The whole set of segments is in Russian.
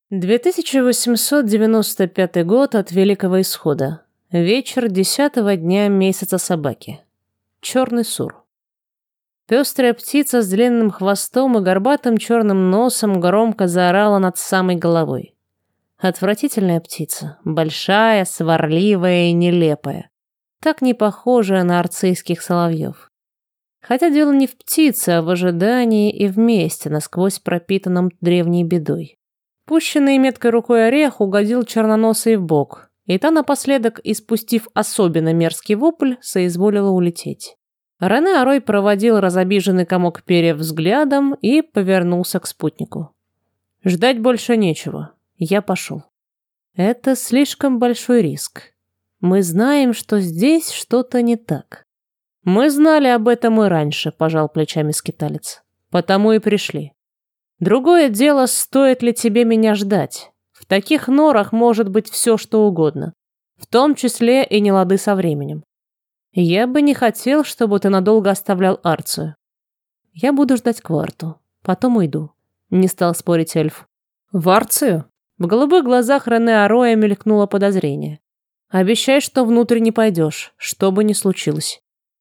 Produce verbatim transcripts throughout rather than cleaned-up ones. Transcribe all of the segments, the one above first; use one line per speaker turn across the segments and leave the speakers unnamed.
две тысячи восемьсот девяносто пятый год от Великого Исхода. Вечер десятого дня месяца собаки. Черный сур. Пестрая птица с длинным хвостом и горбатым черным носом громко заорала над самой головой. Отвратительная птица, большая, сварливая и нелепая, так не похожая на арцийских соловьев. Хотя дело не в птице, а в ожидании и вместе, насквозь пропитанном древней бедой. Пущенный меткой рукой орех угодил черноносой в бок, и та напоследок, испустив особенно мерзкий вопль, соизволила улететь. Рене Арой проводил разобиженный комок перьев взглядом и повернулся к спутнику. Ждать больше нечего. Я пошел. Это слишком большой риск. Мы знаем, что здесь что-то не так. Мы знали об этом и раньше, пожал плечами скиталец. Потому и пришли. Другое дело, стоит ли тебе меня ждать. В таких норах может быть все, что угодно. В том числе и нелады со временем. Я бы не хотел, чтобы ты надолго оставлял Арцию. Я буду ждать кварту. Потом уйду. Не стал спорить эльф. В Арцию? В голубых глазах Рене Ароя мелькнуло подозрение. Обещай, что внутрь не пойдешь, что бы ни случилось.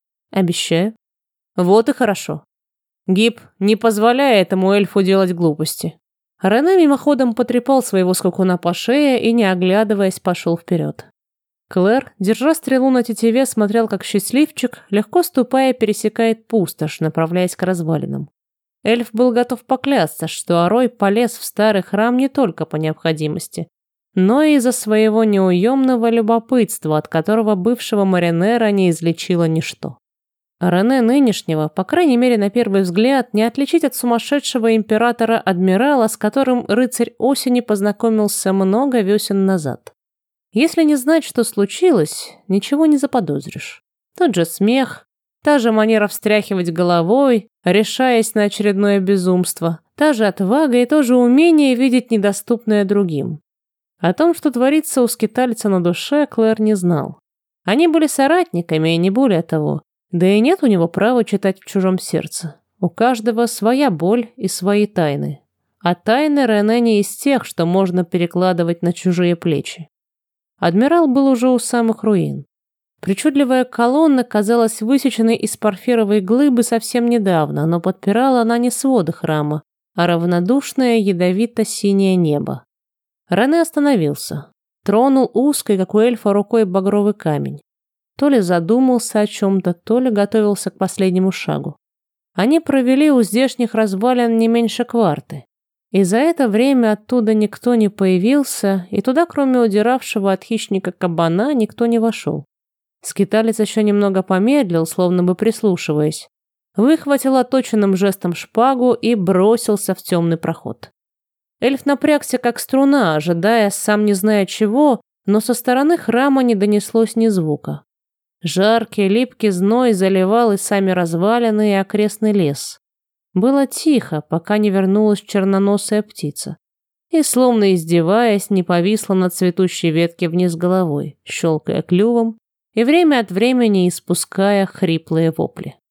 Обещаю. Вот и хорошо. Гиб, не позволяя этому эльфу делать глупости. Рене мимоходом потрепал своего скакуна по шее и, не оглядываясь, пошел вперед. Клэр, держа стрелу на тетиве, смотрел, как счастливчик, легко ступая, пересекает пустошь, направляясь к развалинам. Эльф был готов поклясться, что Арой полез в старый храм не только по необходимости, но и из-за своего неуемного любопытства, от которого бывшего маринера не излечило ничто. Рене нынешнего, по крайней мере на первый взгляд, не отличить от сумасшедшего императора-адмирала, с которым рыцарь осени познакомился много весен назад. Если не знать, что случилось, ничего не заподозришь. Тот же смех, та же манера встряхивать головой, решаясь на очередное безумство, та же отвага и то же умение видеть недоступное другим. О том, что творится у скитальца на душе, Клэр не знал. Они были соратниками и не более того. Да и нет у него права читать в чужом сердце. У каждого своя боль и свои тайны. А тайны Рене не из тех, что можно перекладывать на чужие плечи. Адмирал был уже у самых руин. Причудливая колонна казалась высеченной из порфировой глыбы совсем недавно, но подпирала она не своды храма, а равнодушное ядовито-синее небо. Рене остановился. Тронул узкой, как у эльфа, рукой багровый камень. То ли задумался о чем-то, то ли готовился к последнему шагу. Они провели у здешних развалин не меньше кварты. И за это время оттуда никто не появился, и туда, кроме удиравшего от хищника кабана, никто не вошел. Скиталец еще немного помедлил, словно бы прислушиваясь. Выхватил оточенным жестом шпагу и бросился в темный проход. Эльф напрягся, как струна, ожидая, сам не зная чего, но со стороны храма не донеслось ни звука. Жаркий, липкий зной заливал и сами развалины, и окрестный лес. Было тихо, пока не вернулась черноносая птица. И, словно издеваясь, не повисла на цветущей ветке вниз головой, щелкая клювом и время от времени испуская хриплые вопли.